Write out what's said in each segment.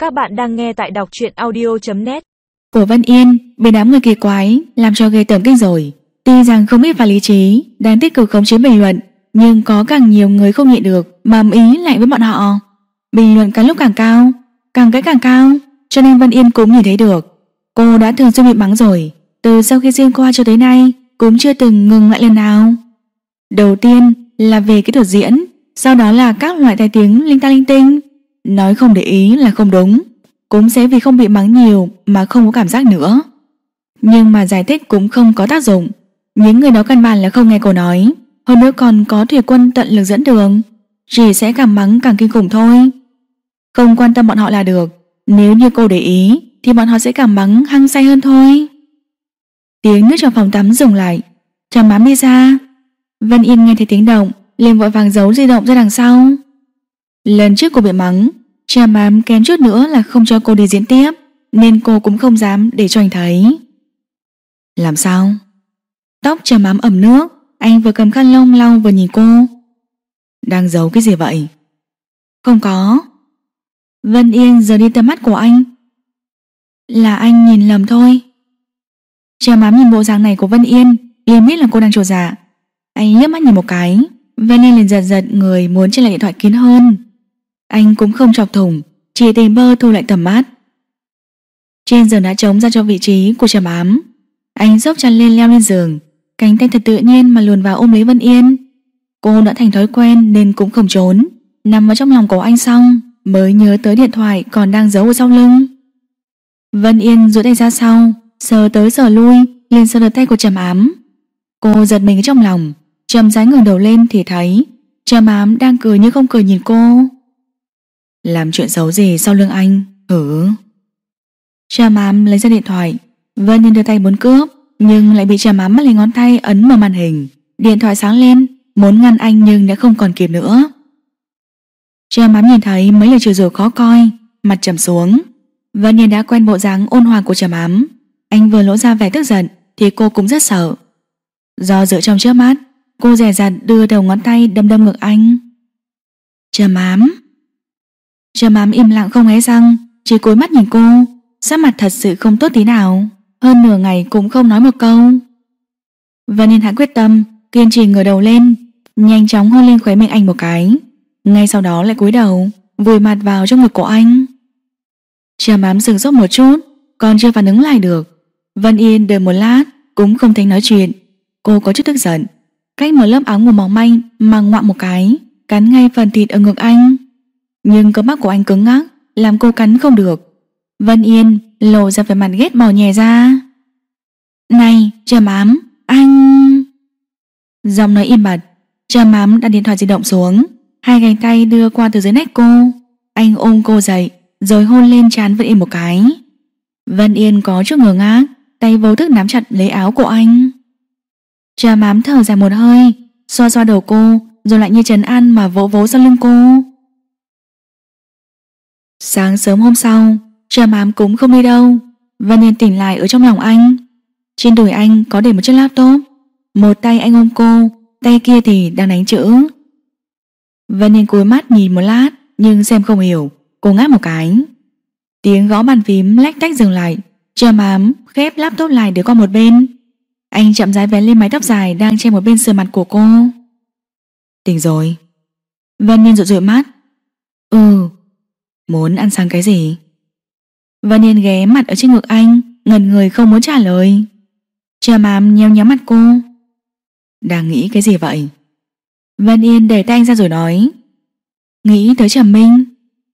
Các bạn đang nghe tại đọc truyện audio.net. Của Vân Yên bị đám người kỳ quái làm cho ghê tởm kinh rồi. Tuy rằng không biết và lý trí đang tích cực khống chế bình luận, nhưng có càng nhiều người không nhịn được mà ầm ý lại với bọn họ. Bình luận càng lúc càng cao, càng cái càng cao, cho nên Vân Yên cũng nhìn thấy được. Cô đã thường xuyên bị mắng rồi, từ sau khi xuyên qua cho tới nay cũng chưa từng ngừng lại lần nào. Đầu tiên là về kỹ thuật diễn, sau đó là các loại tai tiếng linh ta linh tinh. Nói không để ý là không đúng, cũng sẽ vì không bị mắng nhiều mà không có cảm giác nữa. Nhưng mà giải thích cũng không có tác dụng. Những người đó căn bản là không nghe cô nói, hơn nữa còn có Thủy Quân tận lực dẫn đường, chỉ sẽ càng mắng càng kinh khủng thôi. Không quan tâm bọn họ là được, nếu như cô để ý thì bọn họ sẽ càng mắng hăng say hơn thôi. Tiếng nước trong phòng tắm dừng lại, Trầm Mám đi ra. Vân Yên nghe thấy tiếng động liền vội vàng giấu di động ra đằng sau. Lần trước cô bị mắng, Trầm Mám kém chút nữa là không cho cô đi diễn tiếp, nên cô cũng không dám để cho anh thấy. Làm sao? Tóc Trầm Mám ẩm nước, anh vừa cầm khăn lông lau vừa nhìn cô. Đang giấu cái gì vậy? Không có. Vân Yên giờ đi tầm mắt của anh. Là anh nhìn lầm thôi. Trầm Mám nhìn bộ dáng này của Vân Yên liền biết là cô đang trột dạ. Anh liếc mắt nhìn một cái, Vân Yên liền giật giật người muốn trên lại điện thoại kín hơn. Anh cũng không chọc thủng, chỉ tình bơ thu lại tầm mắt. Trên giường đã trống ra cho vị trí của Trầm Mám. Anh xốc chăn lên leo lên giường, cánh tay thật tự nhiên mà luồn vào ôm lấy Vân Yên. Cô đã thành thói quen nên cũng không trốn, nằm vào trong lòng của anh xong mới nhớ tới điện thoại còn đang giấu ở sau lưng. Vân Yên duỗi tay ra sau, sờ tới sờ lui, liền sờ được tay của Trầm Ám. Cô giật mình trong lòng, chậm rãi ngẩng đầu lên thì thấy Trầm Ám đang cười như không cười nhìn cô. Làm chuyện xấu gì sau lưng anh? Trầm Ám lấy ra điện thoại. Vân Yên đưa tay muốn cướp, nhưng lại bị Trầm Ám lấy ngón tay ấn vào màn hình. Điện thoại sáng lên, muốn ngăn anh nhưng đã không còn kịp nữa. Trầm Ám nhìn thấy mấy lời chửi rủa khó coi, mặt trầm xuống. Vân Yên đã quen bộ dáng ôn hòa của Trầm Ám. Anh vừa lộ ra vẻ tức giận thì cô cũng rất sợ. Do dự trong chớp mắt, cô dè dặt đưa đầu ngón tay đâm đâm ngực anh. Trầm Ám. Trầm Ám im lặng không hé răng, chỉ cúi mắt nhìn cô, sắc mặt thật sự không tốt tí nào, hơn nửa ngày cũng không nói một câu. Vân Yên hạ quyết tâm, kiên trì ngửa đầu lên, nhanh chóng hôn lên khóe miệng anh một cái, ngay sau đó lại cúi đầu, vùi mặt vào trong ngực của anh. Trầm Ám dừng sốt một chút, còn chưa phản ứng lại được. Vân Yên đợi một lát cũng không thấy nói chuyện. Cô có chút tức giận, cách một lớp áo ngủ mỏng manh mà ngoạm một cái, cắn ngay phần thịt ở ngực anh. Nhưng cơ bắp của anh cứng ngắc, làm cô cắn không được. Vân Yên lộ ra vẻ mặt ghét bỏ nhè ra. Này Trầm Ám, anh... Giọng nói im bặt. Trầm Ám đặt điện thoại di động xuống, hai cánh tay đưa qua từ dưới nách cô. Anh ôm cô dậy rồi hôn lên trán Vân Yên một cái. Vân Yên có chút ngơ ngác, tay vô thức nắm chặt lấy áo của anh. Trầm Ám thở dài một hơi, xoa xoa đầu cô, rồi lại như trấn an mà vỗ vỗ sau lưng cô. Sáng sớm hôm sau, Trầm Ám cũng không đi đâu. Vân Yên tỉnh lại ở trong lòng anh. Trên đùi anh có để một chiếc laptop, một tay anh ôm cô, tay kia thì đang đánh chữ. Vân Yên cúi mắt nhìn một lát, nhưng xem không hiểu, cô ngáp một cái. Tiếng gõ bàn phím lách tách dừng lại. Trầm Ám khép laptop lại để qua một bên. Anh chậm rãi vén lên mái tóc dài đang che một bên sườn mặt của cô. Tỉnh rồi. Vân Yên dụi mắt. Muốn ăn sáng cái gì? Vân Yên ghé mặt ở trên ngực anh, ngẩn người không muốn trả lời. Trầm Ám nhéo nhéo mặt cô. Đang nghĩ cái gì vậy? Vân Yên đẩy tay anh ra rồi nói. Nghĩ tới Trầm Minh.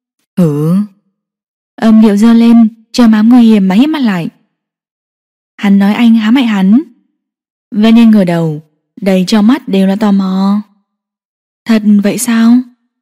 Âm điệu dơ lên, Trầm Ám nguy hiểm mà híp mắt lại. Hắn nói anh hãm hại hắn. Vân Yên ngửa đầu, đầy trong mắt đều là tò mò. Thật vậy sao?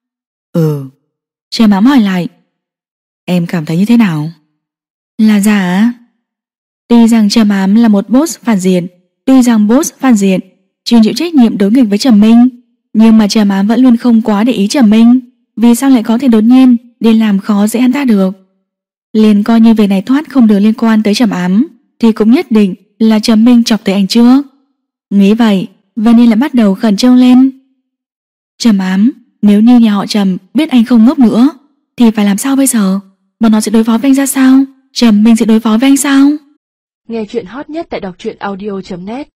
Trầm Ám hỏi lại. Em cảm thấy như thế nào? Là giả. Tuy rằng Trầm Ám là một boss phản diện, chuyên chịu trách nhiệm đối nghịch với Trầm Minh, nhưng mà Trầm Ám vẫn luôn không quá để ý Trầm Minh. Vì sao lại có thể đột nhiên đi làm khó dễ hắn ta được? Liền coi như việc này thoát không được liên quan tới Trầm Ám, thì cũng nhất định là Trầm Minh chọc tới anh trước. Nghĩ vậy, Vân Yên lại bắt đầu khẩn trương lên. Trầm Ám, nếu như nhà họ Trầm biết anh không ngốc nữa thì phải làm sao bây giờ? bọn nó sẽ đối phó với anh ra sao? Trầm Minh sẽ đối phó với anh sao? Nghe chuyện hot nhất tại đọc truyện audio.net